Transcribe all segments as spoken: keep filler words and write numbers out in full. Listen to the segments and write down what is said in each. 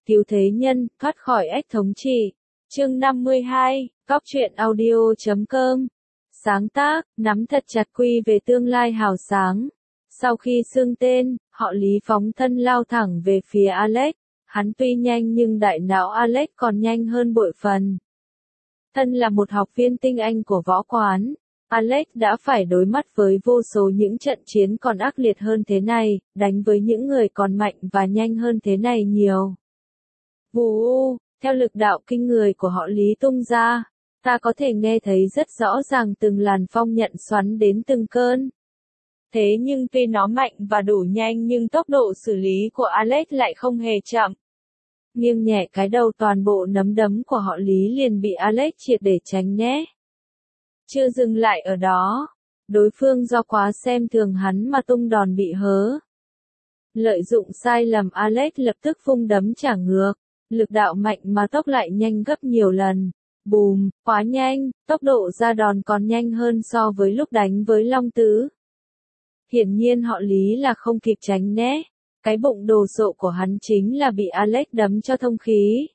cứu thế nhân, thoát khỏi ách thống trị. Chương năm mươi hai, Cóc truyện audio chấm com. Sáng tác, nắm thật chặt quy về tương lai hào sáng. Sau khi xưng tên, họ Lý phóng thân lao thẳng về phía Alex. Hắn tuy nhanh nhưng đại não Alex còn nhanh hơn bội phần. Thân là một học viên tinh anh của võ quán, Alex đã phải đối mắt với vô số những trận chiến còn ác liệt hơn thế này, đánh với những người còn mạnh và nhanh hơn thế này nhiều. Vù u, theo lực đạo kinh người của họ Lý tung ra, ta có thể nghe thấy rất rõ ràng từng làn phong nhận xoắn đến từng cơn. Thế nhưng tuy nó mạnh và đủ nhanh nhưng tốc độ xử lý của Alex lại không hề chậm. Nghiêng nhẹ cái đầu toàn bộ nắm đấm của họ Lý liền bị Alex triệt để tránh né. Chưa dừng lại ở đó, đối phương do quá xem thường hắn mà tung đòn bị hớ. Lợi dụng sai lầm Alex lập tức vung đấm trả ngược, lực đạo mạnh mà tốc lại nhanh gấp nhiều lần. Bùm, quá nhanh, tốc độ ra đòn còn nhanh hơn so với lúc đánh với Long Tứ. Hiển nhiên họ Lý là không kịp tránh né, cái bụng đồ sộ của hắn chính là bị Alex đấm cho thông khí.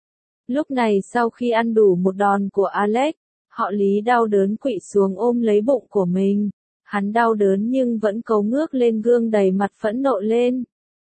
Lúc này sau khi ăn đủ một đòn của Alex, họ Lý đau đớn quỵ xuống ôm lấy bụng của mình. Hắn đau đớn nhưng vẫn cấu ngước lên gương đầy mặt phẫn nộ lên.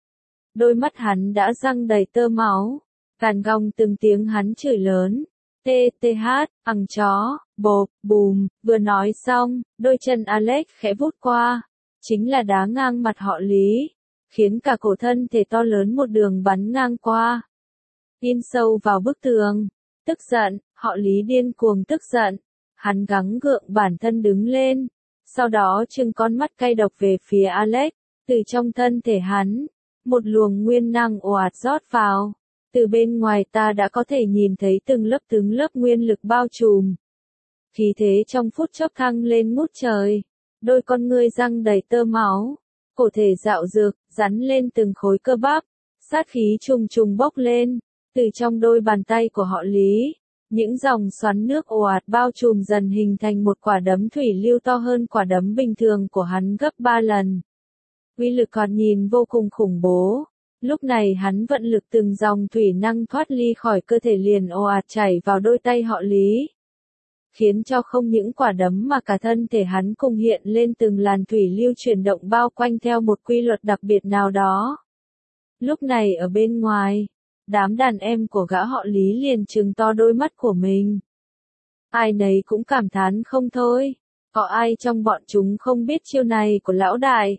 Đôi mắt hắn đã răng đầy tơ máu, gàn gong từng tiếng hắn chửi lớn. Tê tê hát, ằng chó, bộp, bùm, vừa nói xong, đôi chân Alex khẽ vút qua, chính là đá ngang mặt họ Lý, khiến cả cổ thân thể to lớn một đường bắn ngang qua. In sâu vào bức tường, tức giận, họ Lý điên cuồng tức giận, hắn gắng gượng bản thân đứng lên, sau đó trừng con mắt cay độc về phía Alex, từ trong thân thể hắn, một luồng nguyên năng ồ ạt rót vào. Từ bên ngoài ta đã có thể nhìn thấy từng lớp từng lớp nguyên lực bao trùm. Khí thế trong phút chốc thăng lên ngút trời. Đôi con ngươi răng đầy tơ máu. Cổ thể dạo dược, rắn lên từng khối cơ bắp. Sát khí trùng trùng bốc lên. Từ trong đôi bàn tay của họ Lý, những dòng xoắn nước ồ ạt bao trùm dần hình thành một quả đấm thủy lưu to hơn quả đấm bình thường của hắn gấp ba lần. Uy lực còn nhìn vô cùng khủng bố. Lúc này hắn vận lực từng dòng thủy năng thoát ly khỏi cơ thể liền ồ ạt chảy vào đôi tay họ Lý. Khiến cho không những quả đấm mà cả thân thể hắn cùng hiện lên từng làn thủy lưu chuyển động bao quanh theo một quy luật đặc biệt nào đó. Lúc này ở bên ngoài, đám đàn em của gã họ Lý liền trừng to đôi mắt của mình. Ai nấy cũng cảm thán không thôi, có ai trong bọn chúng không biết chiêu này của lão đại.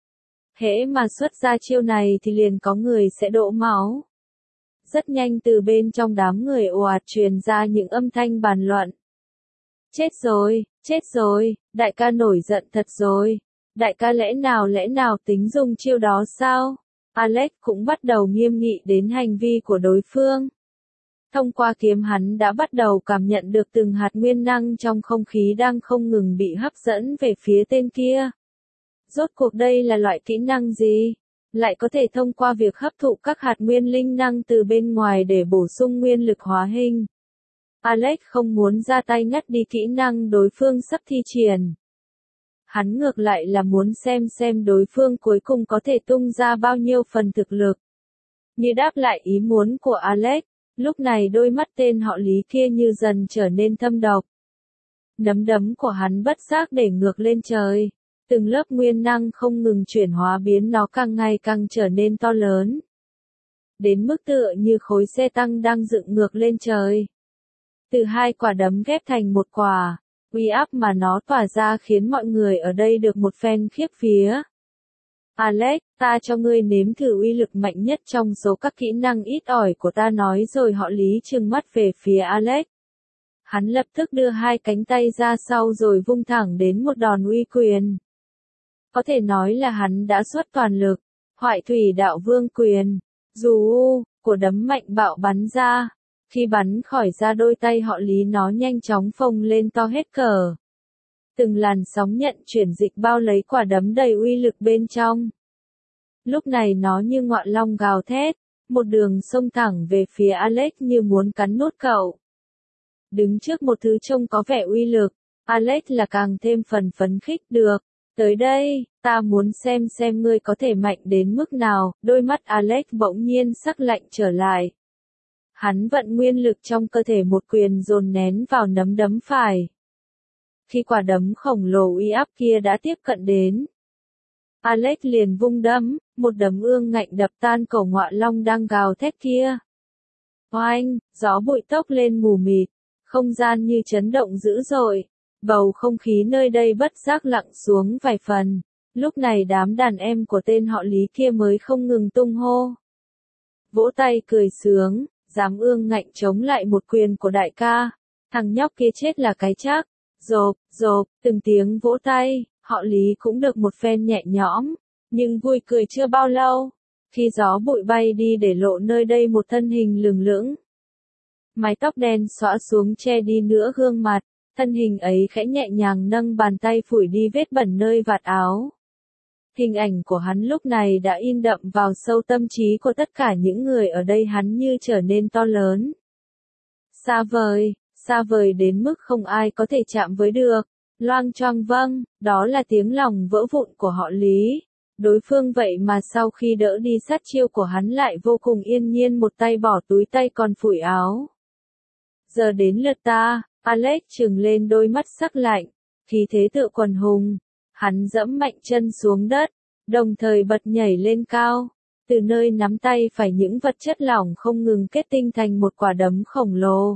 Hễ mà xuất ra chiêu này thì liền có người sẽ đổ máu. Rất nhanh từ bên trong đám người ồ ạt truyền ra những âm thanh bàn luận. Chết rồi, chết rồi, đại ca nổi giận thật rồi. Đại ca lẽ nào lẽ nào tính dùng chiêu đó sao? Alex cũng bắt đầu nghiêm nghị đến hành vi của đối phương. Thông qua kiếm hắn đã bắt đầu cảm nhận được từng hạt nguyên năng trong không khí đang không ngừng bị hấp dẫn về phía tên kia. Rốt cuộc đây là loại kỹ năng gì? Lại có thể thông qua việc hấp thụ các hạt nguyên linh năng từ bên ngoài để bổ sung nguyên lực hóa hình. Alex không muốn ra tay ngắt đi kỹ năng đối phương sắp thi triển. Hắn ngược lại là muốn xem xem đối phương cuối cùng có thể tung ra bao nhiêu phần thực lực. Như đáp lại ý muốn của Alex, lúc này đôi mắt tên họ Lý kia như dần trở nên thâm độc. Nắm đấm của hắn bất giác để ngược lên trời. Từng lớp nguyên năng không ngừng chuyển hóa biến nó càng ngày càng trở nên to lớn. Đến mức tựa như khối xe tăng đang dựng ngược lên trời. Từ hai quả đấm ghép thành một quả, uy áp mà nó tỏa ra khiến mọi người ở đây được một phen khiếp vía. Alex, ta cho ngươi nếm thử uy lực mạnh nhất trong số các kỹ năng ít ỏi của ta nói rồi họ Lý trừng mắt về phía Alex. Hắn lập tức đưa hai cánh tay ra sau rồi vung thẳng đến một đòn uy quyền. Có thể nói là hắn đã xuất toàn lực, Hoại Thủy Đạo Vương quyền, dù u, của đấm mạnh bạo bắn ra, khi bắn khỏi ra đôi tay họ Lý nó nhanh chóng phồng lên to hết cỡ. Từng làn sóng nhận chuyển dịch bao lấy quả đấm đầy uy lực bên trong. Lúc này nó như ngọn long gào thét, một đường xông thẳng về phía Alex như muốn cắn nuốt cậu. Đứng trước một thứ trông có vẻ uy lực, Alex là càng thêm phần phấn khích được. Tới đây, ta muốn xem xem ngươi có thể mạnh đến mức nào, đôi mắt Alex bỗng nhiên sắc lạnh trở lại. Hắn vận nguyên lực trong cơ thể một quyền dồn nén vào nắm đấm phải. Khi quả đấm khổng lồ uy áp kia đã tiếp cận đến, Alex liền vung đấm, một đấm ương ngạnh đập tan cổ ngọa long đang gào thét kia. Oanh, gió bụi tốc lên mù mịt, không gian như chấn động dữ dội, bầu không khí nơi đây bất giác lặng xuống vài phần. Lúc này đám đàn em của tên họ Lý kia mới không ngừng tung hô. Vỗ tay cười sướng, dám ương ngạnh chống lại một quyền của đại ca, thằng nhóc kia chết là cái chắc. Rộp, rộp, từng tiếng vỗ tay, họ Lý cũng được một phen nhẹ nhõm, nhưng vui cười chưa bao lâu, khi gió bụi bay đi để lộ nơi đây một thân hình lừng lững. Mái tóc đen xõa xuống che đi nửa gương mặt, thân hình ấy khẽ nhẹ nhàng nâng bàn tay phủi đi vết bẩn nơi vạt áo. Hình ảnh của hắn lúc này đã in đậm vào sâu tâm trí của tất cả những người ở đây, hắn như trở nên to lớn. Xa vời, xa vời đến mức không ai có thể chạm với được. Loang choang vâng, đó là tiếng lòng vỡ vụn của họ Lý. Đối phương vậy mà sau khi đỡ đi sát chiêu của hắn lại vô cùng yên nhiên một tay bỏ túi tay còn phủi áo. Giờ đến lượt ta, Alex trừng lên đôi mắt sắc lạnh, khí thế tựa quần hùng. Hắn dẫm mạnh chân xuống đất, đồng thời bật nhảy lên cao. Từ nơi nắm tay phải những vật chất lỏng không ngừng kết tinh thành một quả đấm khổng lồ.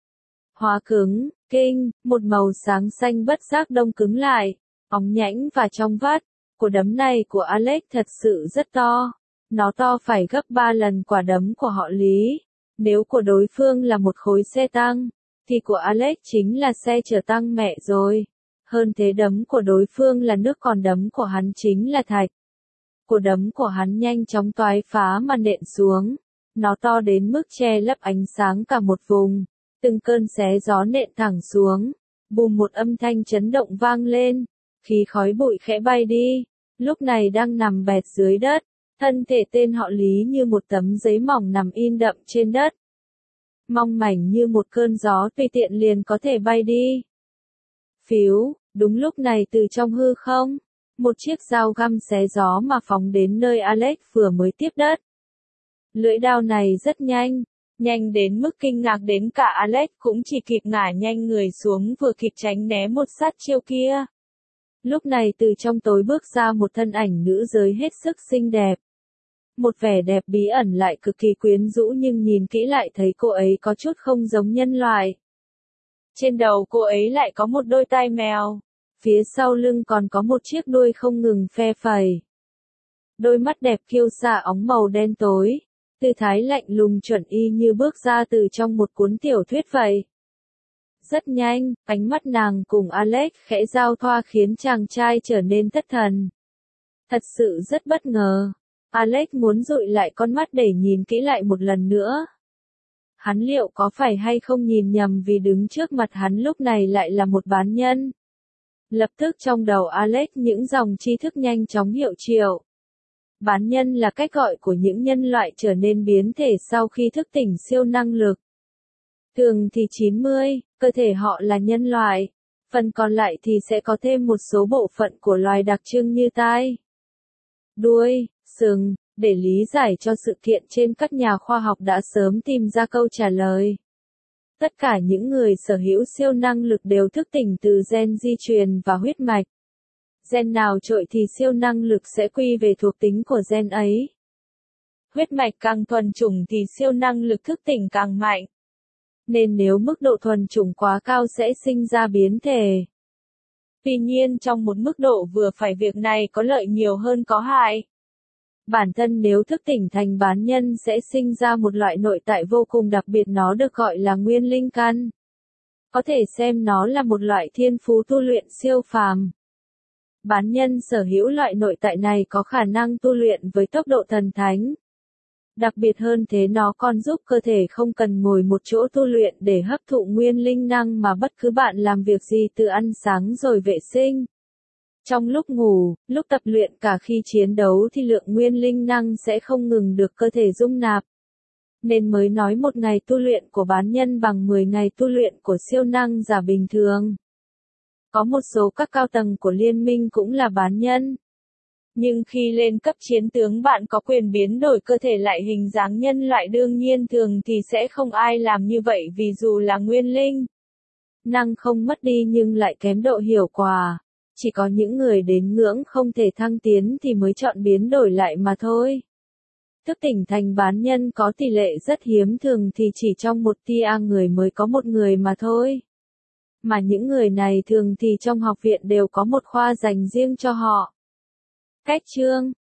Hóa cứng, kinh, một màu sáng xanh bất giác đông cứng lại, óng nhãnh và trong vắt. Quả đấm này của Alex thật sự rất to. Nó to phải gấp ba lần quả đấm của họ Lý. Nếu của đối phương là một khối xe tăng, thì của Alex chính là xe chở tăng mẹ rồi. Hơn thế, đấm của đối phương là nước còn đấm của hắn chính là thạch. Quả đấm của hắn nhanh chóng toái phá mà nện xuống. Nó to đến mức che lấp ánh sáng cả một vùng. Từng cơn xé gió nện thẳng xuống. Bùm, một âm thanh chấn động vang lên. Khí khói bụi khẽ bay đi. Lúc này đang nằm bệt dưới đất. Thân thể tên họ Lý như một tấm giấy mỏng nằm in đậm trên đất. Mong mảnh như một cơn gió tùy tiện liền có thể bay đi. Phiếu, đúng lúc này từ trong hư không, một chiếc dao găm xé gió mà phóng đến nơi Alex vừa mới tiếp đất. Lưỡi dao này rất nhanh, nhanh đến mức kinh ngạc đến cả Alex cũng chỉ kịp ngả nhanh người xuống vừa kịp tránh né một sát chiêu kia. Lúc này từ trong tối bước ra một thân ảnh nữ giới hết sức xinh đẹp. Một vẻ đẹp bí ẩn lại cực kỳ quyến rũ, nhưng nhìn kỹ lại thấy cô ấy có chút không giống nhân loại. Trên đầu cô ấy lại có một đôi tai mèo. Phía sau lưng còn có một chiếc đuôi không ngừng phe phẩy. Đôi mắt đẹp kiêu sa óng màu đen tối. Tư thái lạnh lùng chuẩn y như bước ra từ trong một cuốn tiểu thuyết vậy. Rất nhanh, ánh mắt nàng cùng Alex khẽ giao thoa khiến chàng trai trở nên thất thần. Thật sự rất bất ngờ. Alex muốn dụi lại con mắt để nhìn kỹ lại một lần nữa. Hắn liệu có phải hay không nhìn nhầm, vì đứng trước mặt hắn lúc này lại là một bán nhân. Lập tức trong đầu Alex những dòng tri thức nhanh chóng hiệu triệu. Bán nhân là cách gọi của những nhân loại trở nên biến thể sau khi thức tỉnh siêu năng lực. Thường thì chín mươi, cơ thể họ là nhân loại. Phần còn lại thì sẽ có thêm một số bộ phận của loài đặc trưng như tai, đuôi, sừng. Để lý giải cho sự kiện trên, các nhà khoa học đã sớm tìm ra câu trả lời. Tất cả những người sở hữu siêu năng lực đều thức tỉnh từ gen di truyền và huyết mạch. Gen nào trội thì siêu năng lực sẽ quy về thuộc tính của gen ấy. Huyết mạch càng thuần chủng thì siêu năng lực thức tỉnh càng mạnh. Nên nếu mức độ thuần chủng quá cao sẽ sinh ra biến thể. Tuy nhiên trong một mức độ vừa phải, việc này có lợi nhiều hơn có hại. Bản thân nếu thức tỉnh thành bán nhân sẽ sinh ra một loại nội tại vô cùng đặc biệt, nó được gọi là nguyên linh căn. Có thể xem nó là một loại thiên phú tu luyện siêu phàm. Bán nhân sở hữu loại nội tại này có khả năng tu luyện với tốc độ thần thánh. Đặc biệt hơn thế, nó còn giúp cơ thể không cần ngồi một chỗ tu luyện để hấp thụ nguyên linh năng, mà bất cứ bạn làm việc gì từ ăn sáng rồi vệ sinh, trong lúc ngủ, lúc tập luyện, cả khi chiến đấu thì lượng nguyên linh năng sẽ không ngừng được cơ thể dung nạp. Nên mới nói một ngày tu luyện của bán nhân bằng mười ngày tu luyện của siêu năng giả bình thường. Có một số các cao tầng của liên minh cũng là bán nhân. Nhưng khi lên cấp chiến tướng bạn có quyền biến đổi cơ thể lại hình dáng nhân loại, đương nhiên thường thì sẽ không ai làm như vậy vì dù là nguyên linh. Năng không mất đi nhưng lại kém độ hiệu quả. Chỉ có những người đến ngưỡng không thể thăng tiến thì mới chọn biến đổi lại mà thôi. Thức tỉnh thành bán nhân có tỷ lệ rất hiếm, thường thì chỉ trong một tia người mới có một người mà thôi. Mà những người này thường thì trong học viện đều có một khoa dành riêng cho họ. Cách chương